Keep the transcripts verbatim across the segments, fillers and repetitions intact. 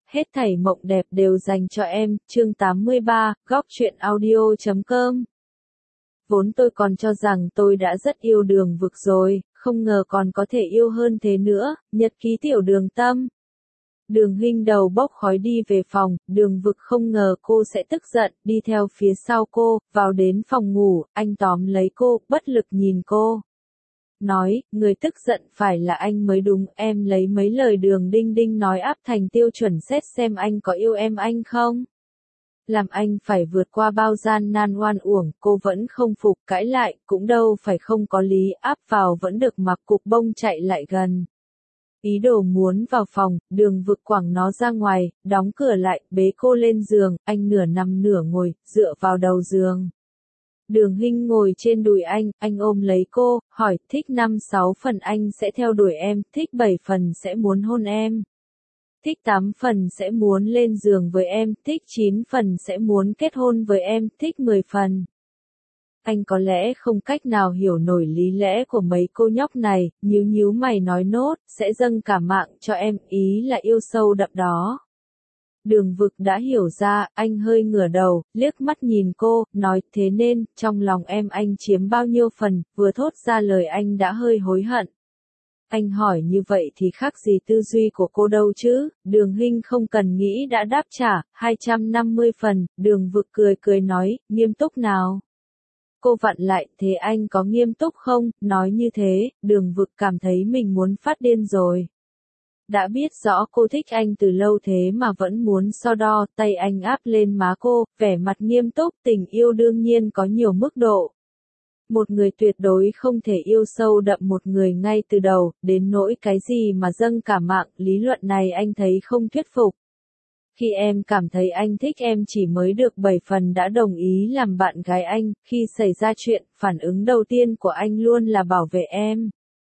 hết thảy mộng đẹp đều dành cho em, chương tám mươi ba, góc truyện audio chấm com. Vốn tôi còn cho rằng tôi đã rất yêu Đường Vực rồi, không ngờ còn có thể yêu hơn thế nữa, nhật ký tiểu Đường Tâm. Đường Hinh đầu bốc khói đi về phòng, Đường Vực không ngờ cô sẽ tức giận, đi theo phía sau cô, vào đến phòng ngủ, anh tóm lấy cô, bất lực nhìn cô. Nói, người tức giận phải là anh mới đúng, em lấy mấy lời Đường Đinh Đinh nói áp thành tiêu chuẩn xét xem anh có yêu em anh không? Làm anh phải vượt qua bao gian nan oan uổng, cô vẫn không phục, cãi lại, cũng đâu phải không có lý, áp vào vẫn được mặc cục bông chạy lại gần. Ý đồ muốn vào phòng, Đường Vực quẳng nó ra ngoài, đóng cửa lại, bế cô lên giường, anh nửa nằm nửa ngồi, dựa vào đầu giường. Đường Hinh ngồi trên đùi anh, anh ôm lấy cô, hỏi, thích năm sáu phần anh sẽ theo đuổi em, thích bảy phần sẽ muốn hôn em. Thích tám phần sẽ muốn lên giường với em, thích chín phần sẽ muốn kết hôn với em, thích mười phần. Anh có lẽ không cách nào hiểu nổi lý lẽ của mấy cô nhóc này, nhíu nhíu mày nói nốt, sẽ dâng cả mạng cho em, ý là yêu sâu đậm đó. Đường Vực đã hiểu ra, anh hơi ngửa đầu, liếc mắt nhìn cô, nói, thế nên, trong lòng em anh chiếm bao nhiêu phần, vừa thốt ra lời anh đã hơi hối hận. Anh hỏi như vậy thì khác gì tư duy của cô đâu chứ, Đường Hinh không cần nghĩ đã đáp trả, hai trăm năm mươi phần, Đường Vực cười cười nói, nghiêm túc nào. Cô vặn lại, thế anh có nghiêm túc không, nói như thế, Đường Vực cảm thấy mình muốn phát điên rồi. Đã biết rõ cô thích anh từ lâu thế mà vẫn muốn so đo, tay anh áp lên má cô, vẻ mặt nghiêm túc, tình yêu đương nhiên có nhiều mức độ. Một người tuyệt đối không thể yêu sâu đậm một người ngay từ đầu, đến nỗi cái gì mà dâng cả mạng, lý luận này anh thấy không thuyết phục. Khi em cảm thấy anh thích em chỉ mới được bảy phần đã đồng ý làm bạn gái anh, khi xảy ra chuyện, phản ứng đầu tiên của anh luôn là bảo vệ em.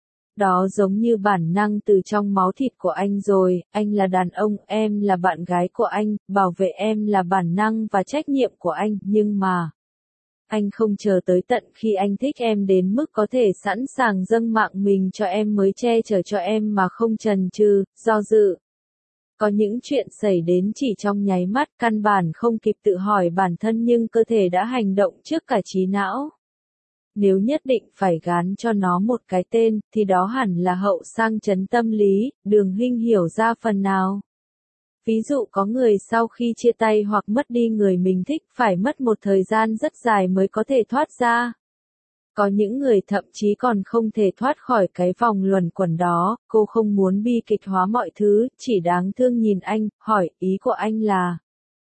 Đó giống như bản năng từ trong máu thịt của anh rồi, anh là đàn ông, em là bạn gái của anh, bảo vệ em là bản năng và trách nhiệm của anh, nhưng mà... Anh không chờ tới tận khi anh thích em đến mức có thể sẵn sàng dâng mạng mình cho em mới che chở cho em mà không chần chừ, do dự. Có những chuyện xảy đến chỉ trong nháy mắt, căn bản không kịp tự hỏi bản thân nhưng cơ thể đã hành động trước cả trí não. Nếu nhất định phải gán cho nó một cái tên, thì đó hẳn là hậu sang chấn tâm lý, Đường Hinh hiểu ra phần nào. Ví dụ có người sau khi chia tay hoặc mất đi người mình thích phải mất một thời gian rất dài mới có thể thoát ra. Có những người thậm chí còn không thể thoát khỏi cái vòng luẩn quẩn đó, cô không muốn bi kịch hóa mọi thứ, chỉ đáng thương nhìn anh, hỏi, ý của anh là...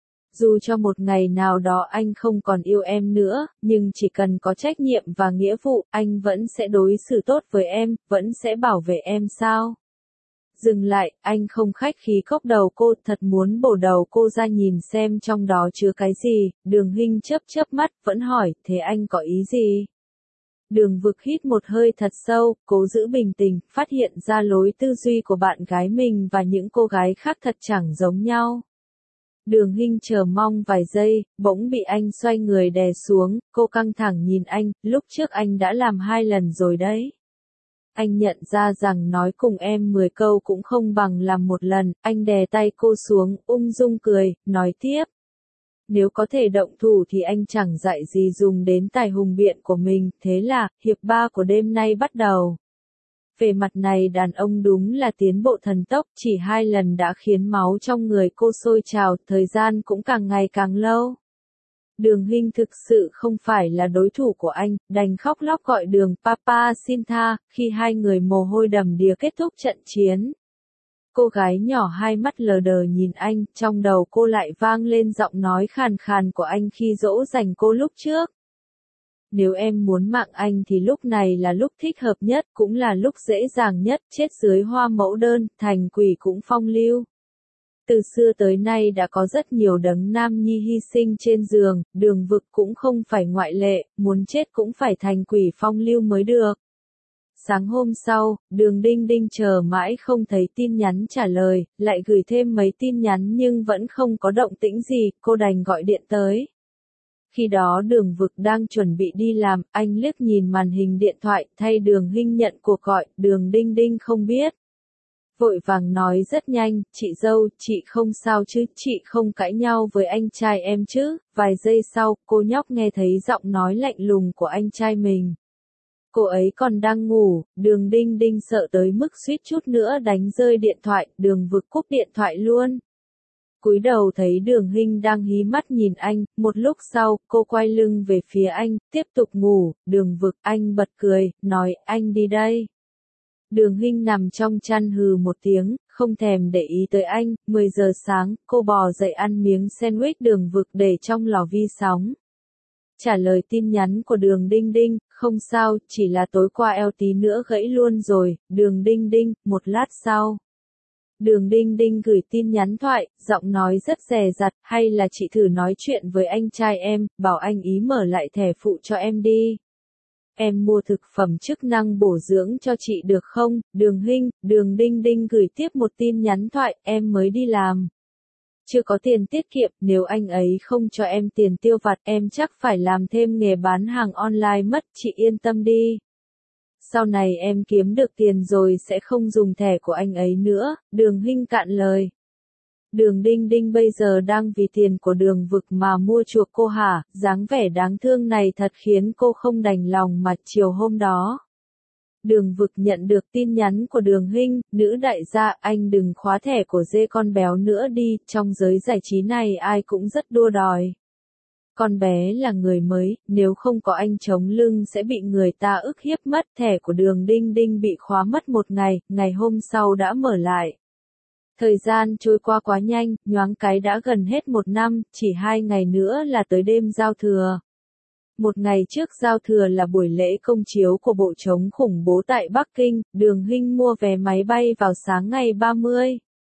Dù cho một ngày nào đó anh không còn yêu em nữa, nhưng chỉ cần có trách nhiệm và nghĩa vụ, anh vẫn sẽ đối xử tốt với em, vẫn sẽ bảo vệ em sao? Dừng lại, anh không khách khí cốc đầu cô, thật muốn bổ đầu cô ra nhìn xem trong đó chứa cái gì, Đường Hinh chớp chớp mắt, vẫn hỏi, thế anh có ý gì? Đường Vực hít một hơi thật sâu, cố giữ bình tĩnh, phát hiện ra lối tư duy của bạn gái mình và những cô gái khác thật chẳng giống nhau. Đường Hinh chờ mong vài giây, bỗng bị anh xoay người đè xuống, cô căng thẳng nhìn anh, lúc trước anh đã làm hai lần rồi đấy. Anh nhận ra rằng nói cùng em mười câu cũng không bằng làm một lần, anh đè tay cô xuống, ung dung cười, nói tiếp. Nếu có thể động thủ thì anh chẳng dạy gì dùng đến tài hùng biện của mình, thế là, hiệp ba của đêm nay bắt đầu. Về mặt này đàn ông đúng là tiến bộ thần tốc, chỉ hai lần đã khiến máu trong người cô sôi trào, thời gian cũng càng ngày càng lâu. Đường Hinh thực sự không phải là đối thủ của anh, đành khóc lóc gọi Đường Papa xin tha, khi hai người mồ hôi đầm đìa kết thúc trận chiến. Cô gái nhỏ hai mắt lờ đờ nhìn anh, trong đầu cô lại vang lên giọng nói khàn khàn của anh khi dỗ dành cô lúc trước. Nếu em muốn mạng anh thì lúc này là lúc thích hợp nhất, cũng là lúc dễ dàng nhất, chết dưới hoa mẫu đơn, thành quỷ cũng phong lưu. Từ xưa tới nay đã có rất nhiều đấng nam nhi hy sinh trên giường, Đường Vực cũng không phải ngoại lệ, muốn chết cũng phải thành quỷ phong lưu mới được. Sáng hôm sau, Đường Đinh Đinh chờ mãi không thấy tin nhắn trả lời, lại gửi thêm mấy tin nhắn nhưng vẫn không có động tĩnh gì, cô đành gọi điện tới. Khi đó Đường Vực đang chuẩn bị đi làm, anh liếc nhìn màn hình điện thoại, thay Đường Hinh nhận cuộc gọi, Đường Đinh Đinh không biết. vội vàng nói rất nhanh, chị dâu, chị không sao chứ, chị không cãi nhau với anh trai em chứ. Vài giây sau, cô nhóc nghe thấy giọng nói lạnh lùng của anh trai mình. Cô ấy còn đang ngủ, Đường Đinh Đinh sợ tới mức suýt chút nữa đánh rơi điện thoại, Đường Vực cúp điện thoại luôn. Cúi đầu thấy Đường Hinh đang hí mắt nhìn anh, một lúc sau, cô quay lưng về phía anh, tiếp tục ngủ. Đường Vực, anh bật cười, nói, anh đi đây. Đường Hinh nằm trong chăn hừ một tiếng, không thèm để ý tới anh. Mười giờ sáng, cô bò dậy ăn miếng sandwich Đường Vực để trong lò vi sóng. Trả lời tin nhắn của Đường Đinh Đinh, không sao, chỉ là tối qua eo tí nữa gãy luôn rồi. Đường Đinh Đinh, một lát sau. Đường Đinh Đinh gửi tin nhắn thoại, giọng nói rất dè dặt, hay là chị thử nói chuyện với anh trai em, bảo anh ý mở lại thẻ phụ cho em đi. Em mua thực phẩm chức năng bổ dưỡng cho chị được không? Đường Hinh, Đường Đinh Đinh gửi tiếp một tin nhắn thoại, em mới đi làm. Chưa có tiền tiết kiệm, nếu anh ấy không cho em tiền tiêu vặt, em chắc phải làm thêm nghề bán hàng online mất, chị yên tâm đi. Sau này em kiếm được tiền rồi sẽ không dùng thẻ của anh ấy nữa. Đường Hinh cạn lời. Đường Đinh Đinh bây giờ đang vì tiền của Đường Vực mà mua chuộc cô hả? Dáng vẻ đáng thương này thật khiến cô không đành lòng mà chiều hôm đó. Đường Vực nhận được tin nhắn của Đường Hinh, nữ đại gia, anh đừng khóa thẻ của dê con béo nữa đi, trong giới giải trí này ai cũng rất đua đòi. Con bé là người mới, nếu không có anh chống lưng sẽ bị người ta ức hiếp mất. Thẻ của Đường Đinh Đinh bị khóa mất một ngày, ngày hôm sau đã mở lại. Thời gian trôi qua quá nhanh, nhoáng cái đã gần hết một năm, chỉ hai ngày nữa là tới đêm giao thừa. Một ngày trước giao thừa là buổi lễ công chiếu của bộ chống khủng bố tại Bắc Kinh, Đường Hinh mua vé máy bay vào sáng ngày ba mươi.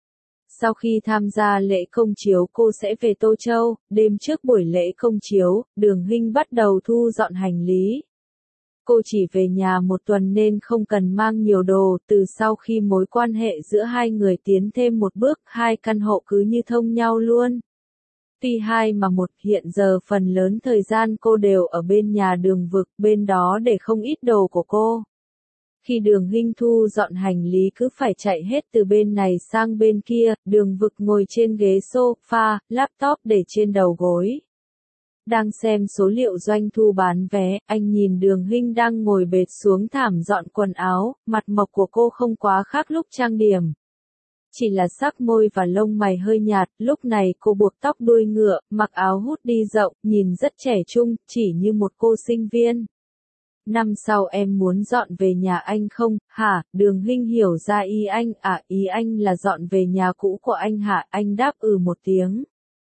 Sau khi tham gia lễ công chiếu cô sẽ về Tô Châu. Đêm trước buổi lễ công chiếu, Đường Hinh bắt đầu thu dọn hành lý. Cô chỉ về nhà một tuần nên không cần mang nhiều đồ. Từ sau khi mối quan hệ giữa hai người tiến thêm một bước, hai căn hộ cứ như thông nhau luôn. Tuy hai mà một, hiện giờ phần lớn thời gian cô đều ở bên nhà Đường Vực, bên đó để không ít đồ của cô. Khi Đường Hinh thu dọn hành lý cứ phải chạy hết từ bên này sang bên kia, Đường Vực ngồi trên ghế sofa, laptop để trên đầu gối. Đang xem số liệu doanh thu bán vé, anh nhìn Đường Hinh đang ngồi bệt xuống thảm dọn quần áo, mặt mộc của cô không quá khác lúc trang điểm. Chỉ là sắc môi và lông mày hơi nhạt, lúc này cô buộc tóc đuôi ngựa, mặc áo hoodie rộng, nhìn rất trẻ trung, chỉ như một cô sinh viên. Năm sau em muốn dọn về nhà anh không, hả? Đường Hinh hiểu ra ý anh, à, ý anh là dọn về nhà cũ của anh hả? Anh đáp ừ một tiếng.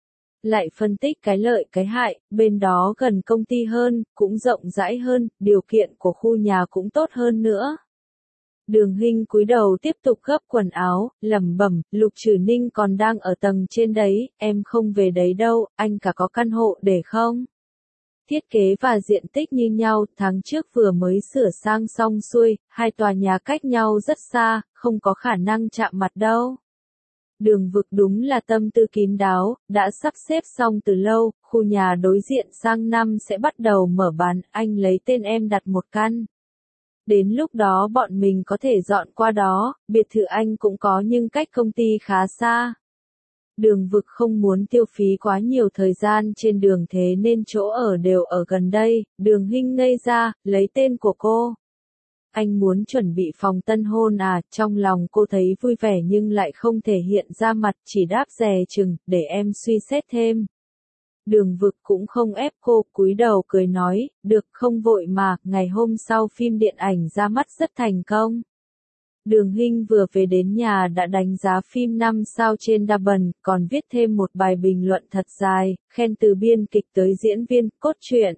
Lại phân tích cái lợi cái hại, bên đó gần công ty hơn, cũng rộng rãi hơn, điều kiện của khu nhà cũng tốt hơn nữa. Đường Hinh cúi đầu tiếp tục gấp quần áo, lẩm bẩm, Lục Trử Ninh còn đang ở tầng trên đấy, em không về đấy đâu, anh cả có căn hộ để không? Thiết kế và diện tích như nhau, tháng trước vừa mới sửa sang xong xuôi, hai tòa nhà cách nhau rất xa, không có khả năng chạm mặt đâu. Đường Vực đúng là tâm tư kín đáo, đã sắp xếp xong từ lâu, khu nhà đối diện sang năm sẽ bắt đầu mở bán, anh lấy tên em đặt một căn. Đến lúc đó bọn mình có thể dọn qua đó, biệt thự anh cũng có nhưng cách công ty khá xa. Đường Vực không muốn tiêu phí quá nhiều thời gian trên đường thế nên chỗ ở đều ở gần đây. Đường Hinh ngây ra, lấy tên của cô. Anh muốn chuẩn bị phòng tân hôn à? Trong lòng cô thấy vui vẻ nhưng lại không thể hiện ra mặt, chỉ đáp dè chừng, để em suy xét thêm. Đường Vực cũng không ép cô, cúi đầu cười nói, được không vội mà, ngày hôm sau phim điện ảnh ra mắt rất thành công. Đường Hinh vừa về đến nhà đã đánh giá phim năm sao trên Douban, còn viết thêm một bài bình luận thật dài, khen từ biên kịch tới diễn viên, cốt truyện.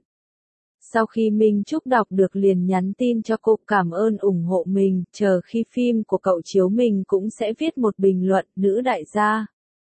Sau khi Minh Trúc đọc được liền nhắn tin cho cô cảm ơn ủng hộ mình, chờ khi phim của cậu chiếu mình cũng sẽ viết một bình luận, nữ đại gia.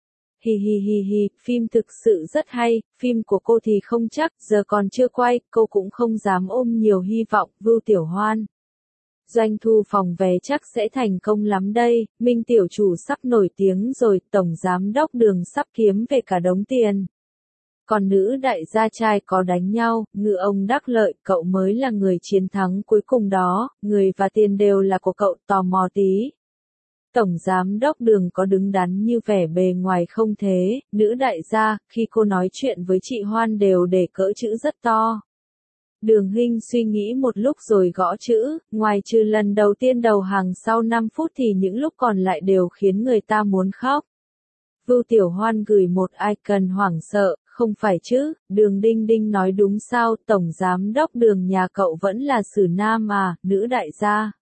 Hi hi hi hi, phim thực sự rất hay, phim của cô thì không chắc, giờ còn chưa quay, cô cũng không dám ôm nhiều hy vọng, Vưu Tiểu Hoan. Doanh thu phòng vé chắc sẽ thành công lắm đây, Minh tiểu chủ sắp nổi tiếng rồi, tổng giám đốc Đường sắp kiếm về cả đống tiền. Còn nữ đại gia trai có đánh nhau, ngư ông đắc lợi, cậu mới là người chiến thắng cuối cùng đó, người và tiền đều là của cậu, tò mò tí. Tổng giám đốc Đường có đứng đắn như vẻ bề ngoài không thế, nữ đại gia, khi cô nói chuyện với chị Hoan đều để cỡ chữ rất to. Đường Hinh suy nghĩ một lúc rồi gõ chữ, ngoài trừ lần đầu tiên đầu hàng sau năm phút thì những lúc còn lại đều khiến người ta muốn khóc. Vưu Tiểu Hoan gửi một icon hoảng sợ, không phải chứ, Đường Đinh Đinh nói đúng sao, Tổng giám đốc Đường nhà cậu vẫn là xử nam à, nữ đại gia.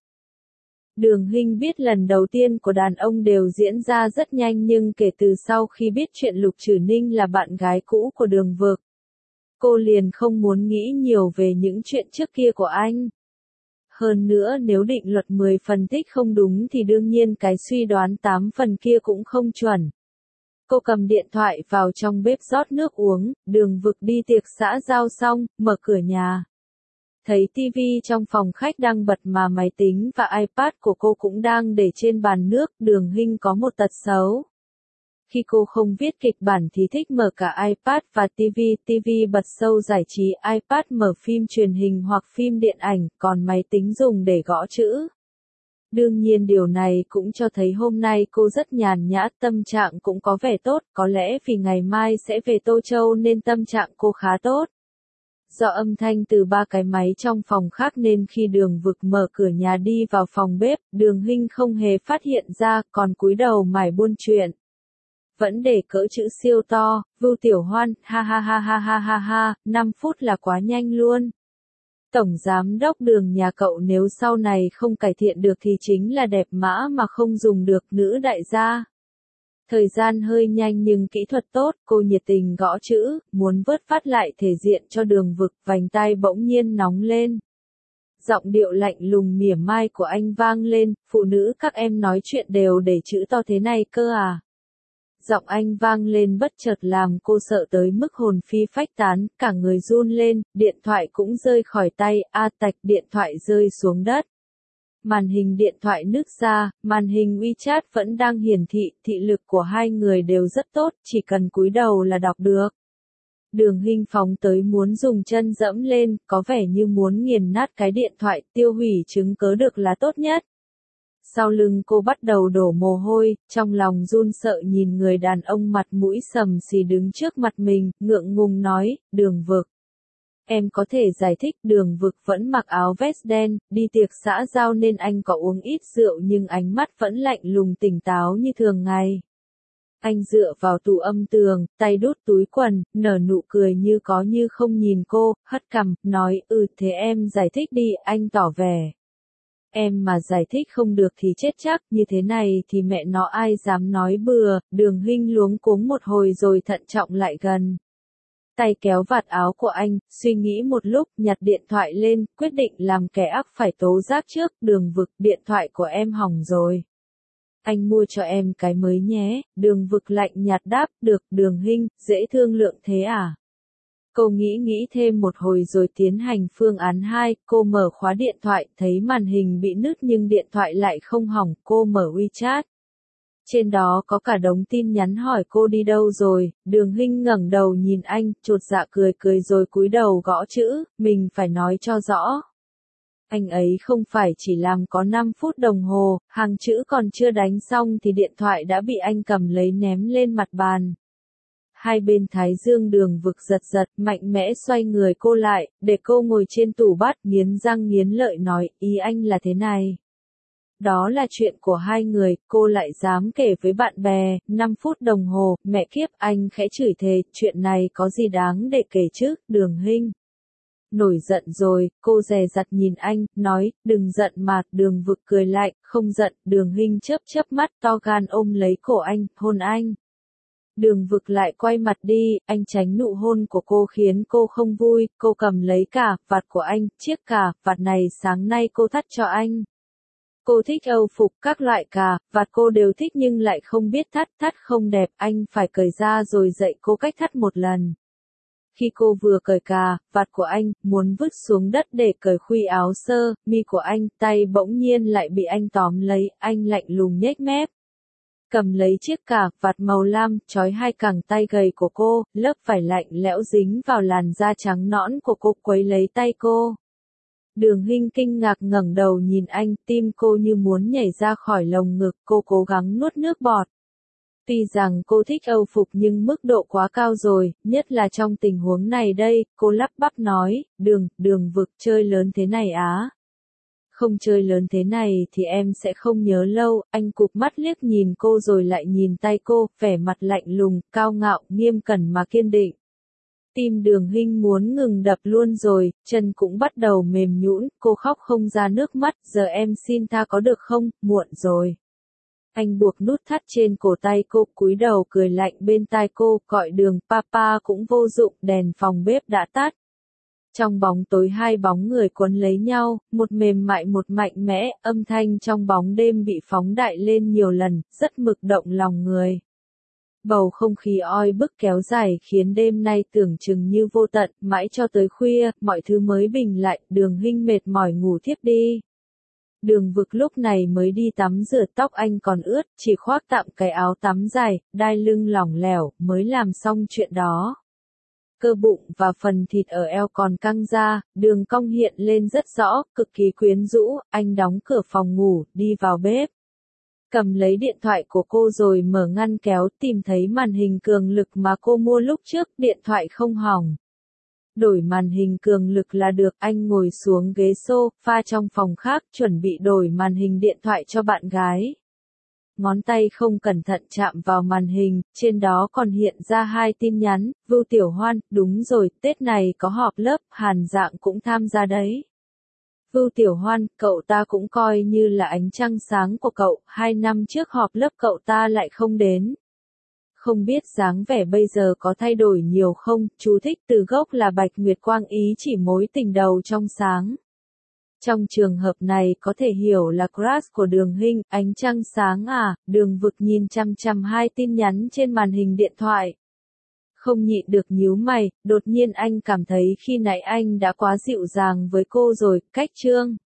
Đường Hinh biết lần đầu tiên của đàn ông đều diễn ra rất nhanh nhưng kể từ sau khi biết chuyện Lục Trử Ninh là bạn gái cũ của Đường Vực, cô liền không muốn nghĩ nhiều về những chuyện trước kia của anh. Hơn nữa nếu định luật mười phần tích không đúng thì đương nhiên cái suy đoán tám phần kia cũng không chuẩn. Cô cầm điện thoại vào trong bếp rót nước uống, Đường Vực đi tiệc xã giao xong, mở cửa nhà. Thấy tivi trong phòng khách đang bật mà máy tính và iPad của cô cũng đang để trên bàn nước, Đường Hinh có một tật xấu. Khi cô không viết kịch bản thì thích mở cả iPad và tivi, tivi bật show giải trí, iPad mở phim truyền hình hoặc phim điện ảnh, còn máy tính dùng để gõ chữ. Đương nhiên điều này cũng cho thấy hôm nay cô rất nhàn nhã, tâm trạng cũng có vẻ tốt, có lẽ vì ngày mai sẽ về Tô Châu nên tâm trạng cô khá tốt. Do âm thanh từ ba cái máy trong phòng khác nên khi Đường Vực mở cửa nhà đi vào phòng bếp, Đường Hinh không hề phát hiện ra, còn cúi đầu mải buôn chuyện. Vẫn để cỡ chữ siêu to, Vưu Tiểu Hoan, ha ha ha ha ha ha ha, năm phút là quá nhanh luôn. Tổng giám đốc Đường nhà cậu nếu sau này không cải thiện được thì chính là đẹp mã mà không dùng được, nữ đại gia. Thời gian hơi nhanh nhưng kỹ thuật tốt, cô nhiệt tình gõ chữ, muốn vớt phát lại thể diện cho Đường Vực, vành tai bỗng nhiên nóng lên. Giọng điệu lạnh lùng mỉa mai của anh vang lên, phụ nữ các em nói chuyện đều để chữ to thế này cơ à. Giọng anh vang lên bất chợt làm cô sợ tới mức hồn phi phách tán, cả người run lên, điện thoại cũng rơi khỏi tay, a tạch, điện thoại rơi xuống đất. Màn hình điện thoại nứt ra, màn hình WeChat vẫn đang hiển thị, thị lực của hai người đều rất tốt, chỉ cần cúi đầu là đọc được. Đường Hinh phóng tới muốn dùng chân dẫm lên, có vẻ như muốn nghiền nát cái điện thoại, tiêu hủy chứng cớ được là tốt nhất. Sau lưng cô bắt đầu đổ mồ hôi, trong lòng run sợ nhìn người đàn ông mặt mũi sầm xì đứng trước mặt mình, ngượng ngùng nói, Đường Vực. Em có thể giải thích, Đường Vực vẫn mặc áo vest đen, đi tiệc xã giao nên anh có uống ít rượu nhưng ánh mắt vẫn lạnh lùng tỉnh táo như thường ngày. Anh dựa vào tủ âm tường, tay đút túi quần, nở nụ cười như có như không nhìn cô, hất cằm, nói, ừ thế em giải thích đi, anh tỏ vẻ. Em mà giải thích không được thì chết chắc, như thế này thì mẹ nó ai dám nói bừa. Đường Hinh luống cuống một hồi rồi thận trọng lại gần. Tay kéo vạt áo của anh, suy nghĩ một lúc, nhặt điện thoại lên, quyết định làm kẻ ác phải tố giác trước. Đường Vực, điện thoại của em hỏng rồi. Anh mua cho em cái mới nhé. Đường Vực lạnh nhạt đáp, được. Đường Hinh, dễ thương lượng thế à? Cô nghĩ nghĩ thêm một hồi rồi tiến hành phương án hai, cô mở khóa điện thoại, thấy màn hình bị nứt nhưng điện thoại lại không hỏng, cô mở WeChat. Trên đó có cả đống tin nhắn hỏi cô đi đâu rồi, Đường Hinh ngẩng đầu nhìn anh, chột dạ cười cười rồi cúi đầu gõ chữ, mình phải nói cho rõ. Anh ấy không phải chỉ làm có năm phút đồng hồ, hàng chữ còn chưa đánh xong thì điện thoại đã bị anh cầm lấy ném lên mặt bàn. Hai bên thái dương Đường Vực giật giật, mạnh mẽ xoay người cô lại, để cô ngồi trên tủ bát, nghiến răng nghiến lợi nói, ý anh là thế này. Đó là chuyện của hai người, cô lại dám kể với bạn bè, năm phút đồng hồ, mẹ kiếp, anh khẽ chửi thề, chuyện này có gì đáng để kể chứ, Đường Hinh. Nổi giận rồi, cô dè dặt nhìn anh, nói, đừng giận mà, Đường Vực cười lại, không giận, Đường Hinh chớp chớp mắt to gan ôm lấy cổ anh, hôn anh. Đường Vực lại quay mặt đi, anh tránh nụ hôn của cô khiến cô không vui, cô cầm lấy cà vạt của anh, chiếc cà vạt này sáng nay cô thắt cho anh. Cô thích âu phục, các loại cà vạt cô đều thích nhưng lại không biết thắt, thắt không đẹp, anh phải cởi ra rồi dạy cô cách thắt một lần. Khi cô vừa cởi cà vạt của anh, muốn vứt xuống đất để cởi khuy áo sơ mi của anh, tay bỗng nhiên lại bị anh tóm lấy, anh lạnh lùng nhếch mép. Cầm lấy chiếc cà vạt màu lam, trói hai cẳng tay gầy của cô, lớp vải lạnh lẽo dính vào làn da trắng nõn của cô quấy lấy tay cô. Đường Hinh kinh ngạc ngẩng đầu nhìn anh, tim cô như muốn nhảy ra khỏi lồng ngực, cô cố gắng nuốt nước bọt. Tuy rằng cô thích Âu phục nhưng mức độ quá cao rồi, nhất là trong tình huống này đây, cô lắp bắp nói, đường, đường vực chơi lớn thế này á. Không chơi lớn thế này thì em sẽ không nhớ lâu, anh cụp mắt liếc nhìn cô rồi lại nhìn tay cô, vẻ mặt lạnh lùng, cao ngạo, nghiêm cẩn mà kiên định. Tim Đường Hinh muốn ngừng đập luôn rồi, chân cũng bắt đầu mềm nhũn, cô khóc không ra nước mắt, giờ em xin tha có được không, muộn rồi. Anh buộc nút thắt trên cổ tay cô, cúi đầu cười lạnh bên tai cô, gọi Đường papa cũng vô dụng, đèn phòng bếp đã tắt. Trong bóng tối hai bóng người quấn lấy nhau, một mềm mại một mạnh mẽ, âm thanh trong bóng đêm bị phóng đại lên nhiều lần, rất mực động lòng người. Bầu không khí oi bức kéo dài khiến đêm nay tưởng chừng như vô tận, mãi cho tới khuya, mọi thứ mới bình lại, Đường Hinh mệt mỏi ngủ thiếp đi. Đường Vực lúc này mới đi tắm rửa, tóc anh còn ướt, chỉ khoác tạm cái áo tắm dài, đai lưng lỏng lẻo, mới làm xong chuyện đó. Cơ bụng và phần thịt ở eo còn căng ra, đường cong hiện lên rất rõ, cực kỳ quyến rũ, anh đóng cửa phòng ngủ, đi vào bếp. Cầm lấy điện thoại của cô rồi mở ngăn kéo, tìm thấy màn hình cường lực mà cô mua lúc trước, điện thoại không hỏng. Đổi màn hình cường lực là được, anh ngồi xuống ghế sofa trong phòng khác, chuẩn bị đổi màn hình điện thoại cho bạn gái. Ngón tay không cẩn thận chạm vào màn hình, trên đó còn hiện ra hai tin nhắn, Vưu Tiểu Hoan, đúng rồi, Tết này có họp lớp, Hàn Dạng cũng tham gia đấy. Vưu Tiểu Hoan, cậu ta cũng coi như là ánh trăng sáng của cậu, hai năm trước họp lớp cậu ta lại không đến. Không biết dáng vẻ bây giờ có thay đổi nhiều không, chú thích từ gốc là Bạch Nguyệt Quang, ý chỉ mối tình đầu trong sáng. Trong trường hợp này có thể hiểu là crush của Đường Hinh, ánh trăng sáng à, Đường Vực nhìn chăm chăm hai tin nhắn trên màn hình điện thoại. Không nhịn được nhíu mày, đột nhiên anh cảm thấy khi nãy anh đã quá dịu dàng với cô rồi, cách chương.